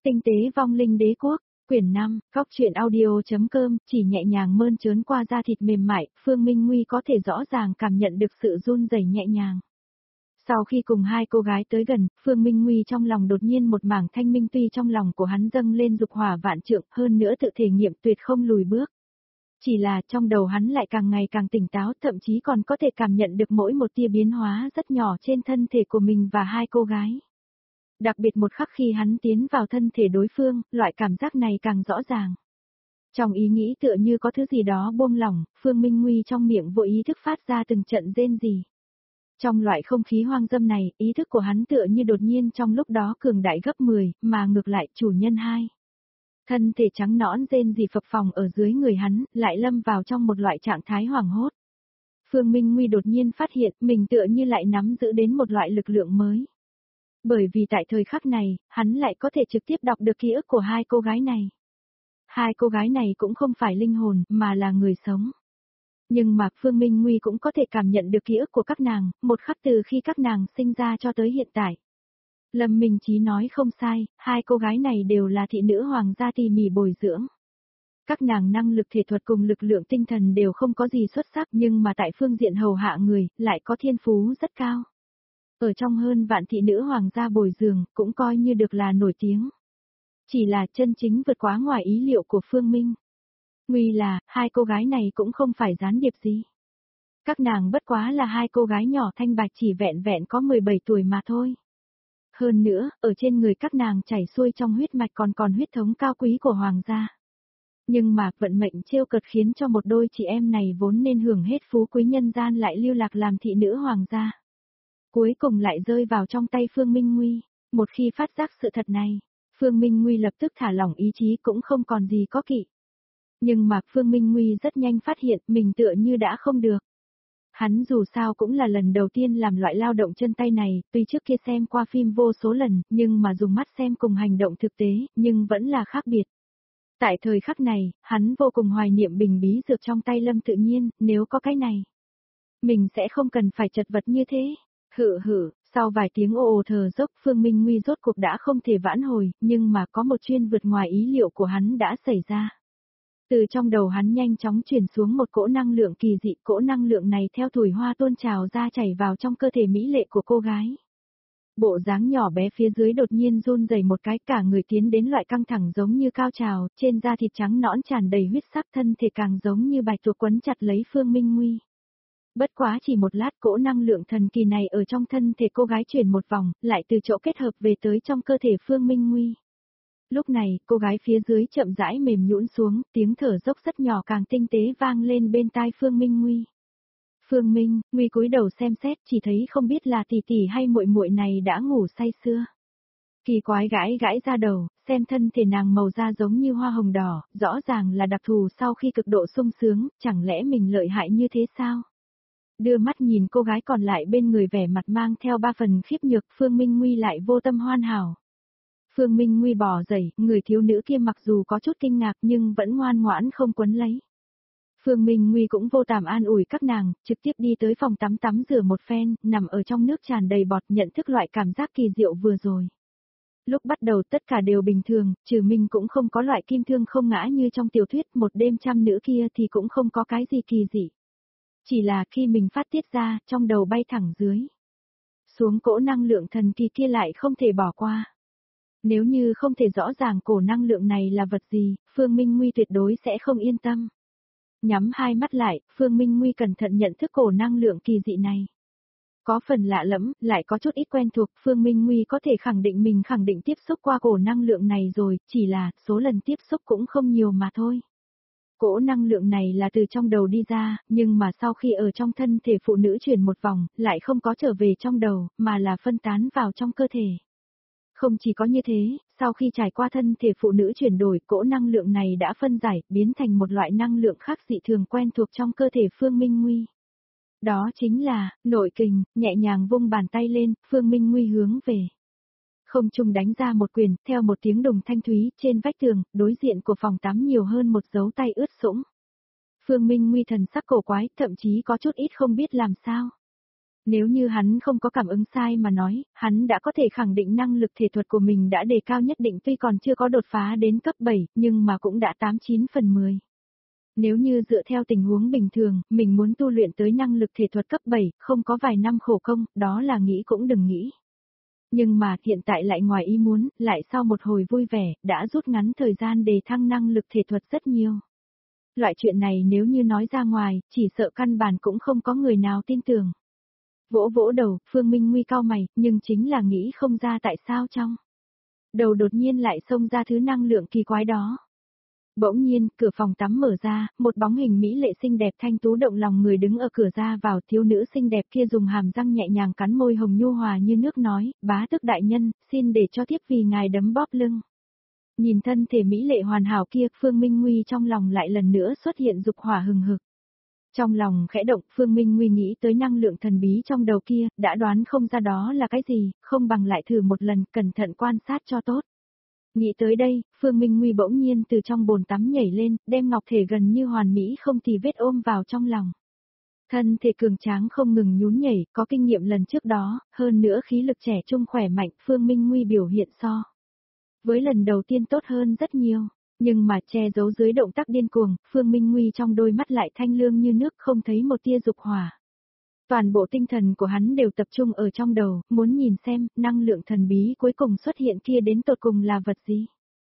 Tinh tế vong linh đế quốc, quyển 5, góc truyện audio.com, chỉ nhẹ nhàng mơn trớn qua da thịt mềm mại, Phương Minh Nguy có thể rõ ràng cảm nhận được sự run rẩy nhẹ nhàng. Sau khi cùng hai cô gái tới gần, Phương Minh Nguy trong lòng đột nhiên một mảng thanh minh, tuy trong lòng của hắn dâng lên dục hỏa vạn trượng, hơn nữa tự thể nghiệm tuyệt không lùi bước. Chỉ là trong đầu hắn lại càng ngày càng tỉnh táo, thậm chí còn có thể cảm nhận được mỗi một tia biến hóa rất nhỏ trên thân thể của mình và hai cô gái. Đặc biệt một khắc khi hắn tiến vào thân thể đối phương, loại cảm giác này càng rõ ràng. Trong ý nghĩ tựa như có thứ gì đó buông lỏng, Phương Minh Nguy trong miệng vô ý thức phát ra từng trận rên rỉ. Trong loại không khí hoang dâm này, ý thức của hắn tựa như đột nhiên trong lúc đó cường đại gấp 10, mà ngược lại chủ nhân 2. Thân thể trắng nõn rên rỉ phập phồng ở dưới người hắn, lại lâm vào trong một loại trạng thái hoảng hốt. Phương Minh Nguy đột nhiên phát hiện mình tựa như lại nắm giữ đến một loại lực lượng mới. Bởi vì tại thời khắc này, hắn lại có thể trực tiếp đọc được ký ức của hai cô gái này. Hai cô gái này cũng không phải linh hồn, mà là người sống. Nhưng mà Phương Minh Nguy cũng có thể cảm nhận được ký ức của các nàng, một khắc từ khi các nàng sinh ra cho tới hiện tại. Lâm Minh Chí nói không sai, hai cô gái này đều là thị nữ hoàng gia tỉ mỉ bồi dưỡng. Các nàng năng lực thể thuật cùng lực lượng tinh thần đều không có gì xuất sắc, nhưng mà tại phương diện hầu hạ người, lại có thiên phú rất cao. Ở trong hơn vạn thị nữ hoàng gia bồi dưỡng, cũng coi như được là nổi tiếng. Chỉ là chân chính vượt quá ngoài ý liệu của Phương Minh. Nguy là, hai cô gái này cũng không phải gián điệp gì. Các nàng bất quá là hai cô gái nhỏ thanh bạch chỉ vẹn vẹn có 17 tuổi mà thôi. Hơn nữa, ở trên người các nàng chảy xuôi trong huyết mạch còn huyết thống cao quý của hoàng gia. Nhưng mà vận mệnh trêu cợt khiến cho một đôi chị em này vốn nên hưởng hết phú quý nhân gian lại lưu lạc làm thị nữ hoàng gia. Cuối cùng lại rơi vào trong tay Phương Minh Nguy. Một khi phát giác sự thật này, Phương Minh Nguy lập tức thả lỏng ý chí, cũng không còn gì có kỵ. Nhưng mà Phương Minh Nguy rất nhanh phát hiện mình tựa như đã không được. Hắn dù sao cũng là lần đầu tiên làm loại lao động chân tay này, tuy trước kia xem qua phim vô số lần, nhưng mà dùng mắt xem cùng hành động thực tế, nhưng vẫn là khác biệt. Tại thời khắc này, hắn vô cùng hoài niệm bình bí dược trong tay Lâm Tự Nhiên, nếu có cái này, mình sẽ không cần phải chật vật như thế. Sau vài tiếng ồ ồ thở dốc, Phương Minh Nguy rốt cuộc đã không thể vãn hồi, nhưng mà có một chuyện vượt ngoài ý liệu của hắn đã xảy ra. Từ trong đầu hắn nhanh chóng chuyển xuống một cỗ năng lượng kỳ dị, cỗ năng lượng này theo thủi hoa tuôn trào ra chảy vào trong cơ thể mỹ lệ của cô gái. Bộ dáng nhỏ bé phía dưới đột nhiên run rẩy một cái, cả người tiến đến loại căng thẳng giống như cao trào, trên da thịt trắng nõn tràn đầy huyết sắc, thân thể càng giống như bạch tuộc quấn chặt lấy Phương Minh Nguy. Bất quá chỉ một lát, cỗ năng lượng thần kỳ này ở trong thân thể cô gái chuyển một vòng, lại từ chỗ kết hợp về tới trong cơ thể Phương Minh Nguy. Lúc này, cô gái phía dưới chậm rãi mềm nhũn xuống, tiếng thở dốc rất nhỏ càng tinh tế vang lên bên tai Phương Minh Nguy. Phương Minh Nguy cúi đầu xem xét, chỉ thấy không biết là tỷ tỷ hay muội muội này đã ngủ say sưa. Kỳ quái gãi ra đầu, xem thân thể nàng màu da giống như hoa hồng đỏ, rõ ràng là đặc thù sau khi cực độ sung sướng, chẳng lẽ mình lợi hại như thế sao? Đưa mắt nhìn cô gái còn lại bên người, vẻ mặt mang theo 3 phần khiếp nhược, Phương Minh Nguy lại vô tâm hoàn hảo. Phương Minh Nguy bỏ dậy, người thiếu nữ kia mặc dù có chút kinh ngạc nhưng vẫn ngoan ngoãn không quấn lấy. Phương Minh Nguy cũng vô tạm an ủi các nàng, trực tiếp đi tới phòng tắm rửa một phen, nằm ở trong nước tràn đầy bọt, nhận thức loại cảm giác kỳ diệu vừa rồi. Lúc bắt đầu tất cả đều bình thường, trừ mình cũng không có loại kim thương không ngã như trong tiểu thuyết, một đêm trăm nữ kia thì cũng không có cái gì kỳ dị. Chỉ là khi mình phát tiết ra, trong đầu bay thẳng dưới xuống cỗ năng lượng thần kỳ kia lại không thể bỏ qua. Nếu như không thể rõ ràng cổ năng lượng này là vật gì, Phương Minh Nguy tuyệt đối sẽ không yên tâm. Nhắm hai mắt lại, Phương Minh Nguy cẩn thận nhận thức cổ năng lượng kỳ dị này. Có phần lạ lẫm, lại có chút ít quen thuộc, Phương Minh Nguy có thể khẳng định mình khẳng định tiếp xúc qua cổ năng lượng này rồi, chỉ là số lần tiếp xúc cũng không nhiều mà thôi. Cỗ năng lượng này là từ trong đầu đi ra, nhưng mà sau khi ở trong thân thể phụ nữ chuyển một vòng, lại không có trở về trong đầu, mà là phân tán vào trong cơ thể. Không chỉ có như thế, sau khi trải qua thân thể phụ nữ chuyển đổi, cỗ năng lượng này đã phân giải, biến thành một loại năng lượng khác dị thường quen thuộc trong cơ thể Phương Minh Nguy. Đó chính là, nội kình, nhẹ nhàng vung bàn tay lên, Phương Minh Nguy hướng về không trung đánh ra một quyền, theo một tiếng đùng thanh thúy, trên vách tường, đối diện của phòng tắm nhiều hơn một dấu tay ướt sũng. Phương Minh Nguy thần sắc cổ quái, thậm chí có chút ít không biết làm sao. Nếu như hắn không có cảm ứng sai mà nói, hắn đã có thể khẳng định năng lực thể thuật của mình đã đề cao nhất định, tuy còn chưa có đột phá đến cấp 7, nhưng mà cũng đã 89 phần 10. Nếu như dựa theo tình huống bình thường, mình muốn tu luyện tới năng lực thể thuật cấp 7, không có vài năm khổ công, đó là nghĩ cũng đừng nghĩ. Nhưng mà hiện tại lại ngoài ý muốn, lại sau một hồi vui vẻ, đã rút ngắn thời gian đề thăng năng lực thể thuật rất nhiều. Loại chuyện này nếu như nói ra ngoài, chỉ sợ căn bản cũng không có người nào tin tưởng. Vỗ vỗ đầu, Phương Minh Nguy cau mày, nhưng chính là nghĩ không ra tại sao trong đầu đột nhiên lại xông ra thứ năng lượng kỳ quái đó. Bỗng nhiên, cửa phòng tắm mở ra, một bóng hình mỹ lệ xinh đẹp thanh tú động lòng người đứng ở cửa ra vào, thiếu nữ xinh đẹp kia dùng hàm răng nhẹ nhàng cắn môi hồng nhu hòa như nước nói, bá tước đại nhân, xin để cho thiếp vì ngài đấm bóp lưng. Nhìn thân thể mỹ lệ hoàn hảo kia, Phương Minh Nguy trong lòng lại lần nữa xuất hiện dục hỏa hừng hực. Trong lòng khẽ động, Phương Minh Nguy nghĩ tới năng lượng thần bí trong đầu kia, đã đoán không ra đó là cái gì, không bằng lại thử một lần, cẩn thận quan sát cho tốt. Nghĩ tới đây, Phương Minh Nguy bỗng nhiên từ trong bồn tắm nhảy lên, đem ngọc thể gần như hoàn mỹ không tì vết ôm vào trong lòng. Thân thể cường tráng không ngừng nhún nhảy, có kinh nghiệm lần trước đó, hơn nữa khí lực trẻ trung khỏe mạnh, Phương Minh Nguy biểu hiện so với lần đầu tiên tốt hơn rất nhiều. Nhưng mà che giấu dưới động tác điên cuồng, Phương Minh Nguy trong đôi mắt lại thanh lương như nước, không thấy một tia dục hỏa. Toàn bộ tinh thần của hắn đều tập trung ở trong đầu, muốn nhìn xem, năng lượng thần bí cuối cùng xuất hiện kia đến tột cùng là vật gì.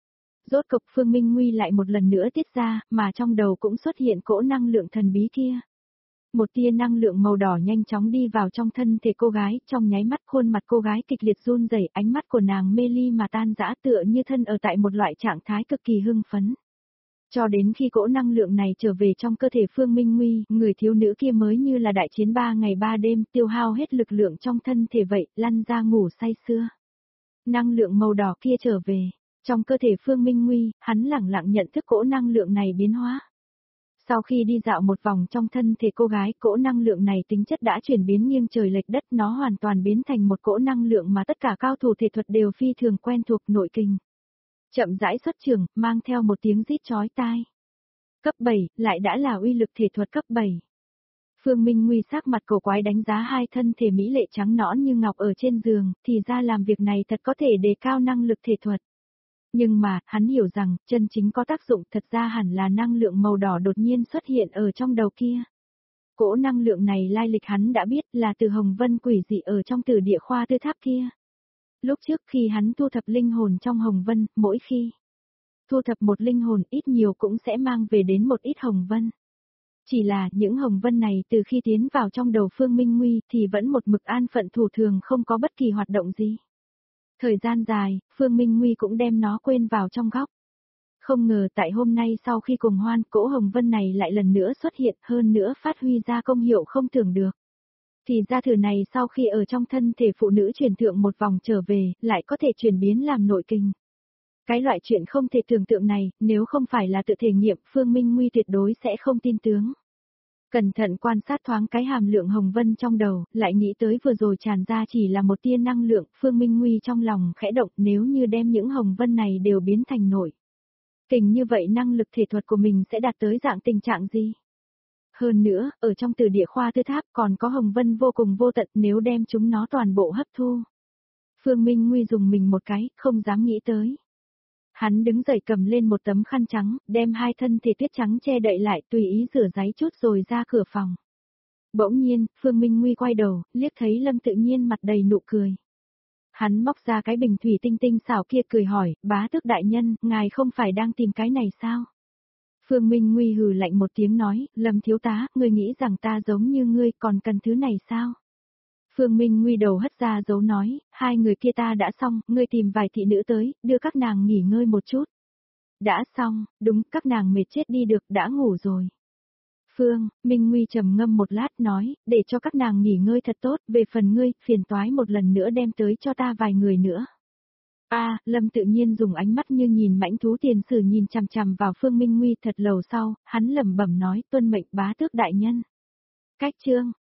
Rốt cục Phương Minh Nguy lại một lần nữa tiết ra, mà trong đầu cũng xuất hiện cỗ năng lượng thần bí kia. Một tia năng lượng màu đỏ nhanh chóng đi vào trong thân thể cô gái, trong nháy mắt khuôn mặt cô gái kịch liệt run rẩy, ánh mắt của nàng mê ly mà tan rã tựa như thân ở tại một loại trạng thái cực kỳ hưng phấn. Cho đến khi cỗ năng lượng này trở về trong cơ thể Phương Minh Nguy, người thiếu nữ kia mới như là đại chiến 3 ngày 3 đêm, tiêu hao hết lực lượng trong thân thể vậy, lăn ra ngủ say sưa. Năng lượng màu đỏ kia trở về, trong cơ thể Phương Minh Nguy, hắn lẳng lặng nhận thức cỗ năng lượng này biến hóa. Sau khi đi dạo một vòng trong thân thể cô gái, cỗ năng lượng này tính chất đã chuyển biến nghiêng trời lệch đất, nó hoàn toàn biến thành một cỗ năng lượng mà tất cả cao thủ thể thuật đều phi thường quen thuộc, nội kình. Chậm rãi xuất trường, mang theo một tiếng rít chói tai. Cấp 7, lại đã là uy lực thể thuật cấp 7. Phương Minh Nguy sắc mặt cổ quái đánh giá hai thân thể mỹ lệ trắng nõn như ngọc ở trên giường, thì ra làm việc này thật có thể đề cao năng lực thể thuật. Nhưng mà, hắn hiểu rằng, chân chính có tác dụng thật ra hẳn là năng lượng màu đỏ đột nhiên xuất hiện ở trong đầu kia. Cỗ năng lượng này lai lịch hắn đã biết là từ Hồng Vân quỷ dị ở trong Tử Địa Khoa Tư Tháp kia. Lúc trước khi hắn thu thập linh hồn trong Hồng Vân, mỗi khi thu thập một linh hồn ít nhiều cũng sẽ mang về đến một ít Hồng Vân. Chỉ là những Hồng Vân này từ khi tiến vào trong đầu Phương Minh Nguy thì vẫn một mực an phận thủ thường, không có bất kỳ hoạt động gì. Thời gian dài, Phương Minh Nguy cũng đem nó quên vào trong góc. Không ngờ tại hôm nay sau khi cùng hoan, cỗ Hồng Vân này lại lần nữa xuất hiện, hơn nữa phát huy ra công hiệu không tưởng được. Thì ra thử này sau khi ở trong thân thể phụ nữ chuyển thượng một vòng trở về, lại có thể chuyển biến làm nội kinh. Cái loại chuyện không thể tưởng tượng này, nếu không phải là tự thể nghiệm, Phương Minh Nguy tuyệt đối sẽ không tin tướng. Cẩn thận quan sát thoáng cái hàm lượng Hồng Vân trong đầu, lại nghĩ tới vừa rồi tràn ra chỉ là một tia năng lượng, Phương Minh Nguy trong lòng khẽ động, nếu như đem những Hồng Vân này đều biến thành nội kình như vậy năng lực thể thuật của mình sẽ đạt tới dạng tình trạng gì? Hơn nữa, ở trong Tử Địa Khoa Tư Tháp còn có Hồng Vân vô cùng vô tận, nếu đem chúng nó toàn bộ hấp thu. Phương Minh Nguy dùng mình một cái, không dám nghĩ tới. Hắn đứng dậy cầm lên một tấm khăn trắng, đem hai thân thể tuyết trắng che đậy lại, tùy ý rửa ráy chút rồi ra cửa phòng. Bỗng nhiên, Phương Minh Nguy quay đầu, liếc thấy Lâm Tự Nhiên mặt đầy nụ cười. Hắn móc ra cái bình thủy tinh tinh xảo kia cười hỏi, bá tước đại nhân, ngài không phải đang tìm cái này sao? Phương Minh Nguy hừ lạnh một tiếng nói, Lâm thiếu tá, ngươi nghĩ rằng ta giống như ngươi còn cần thứ này sao? Phương Minh Nguy đầu hất ra dấu nói, hai người kia ta đã xong, ngươi tìm vài thị nữ tới, đưa các nàng nghỉ ngơi một chút. Đã xong, đúng, các nàng mệt chết đi được, đã ngủ rồi. Phương Minh Nguy trầm ngâm một lát nói, để cho các nàng nghỉ ngơi thật tốt, về phần ngươi, phiền toái một lần nữa đem tới cho ta vài người nữa. Lâm Tự Nhiên dùng ánh mắt như nhìn mãnh thú tiền sử nhìn chằm chằm vào Phương Minh Nguy thật lâu sau, hắn lẩm bẩm nói, tuân mệnh bá tước đại nhân. Cách chương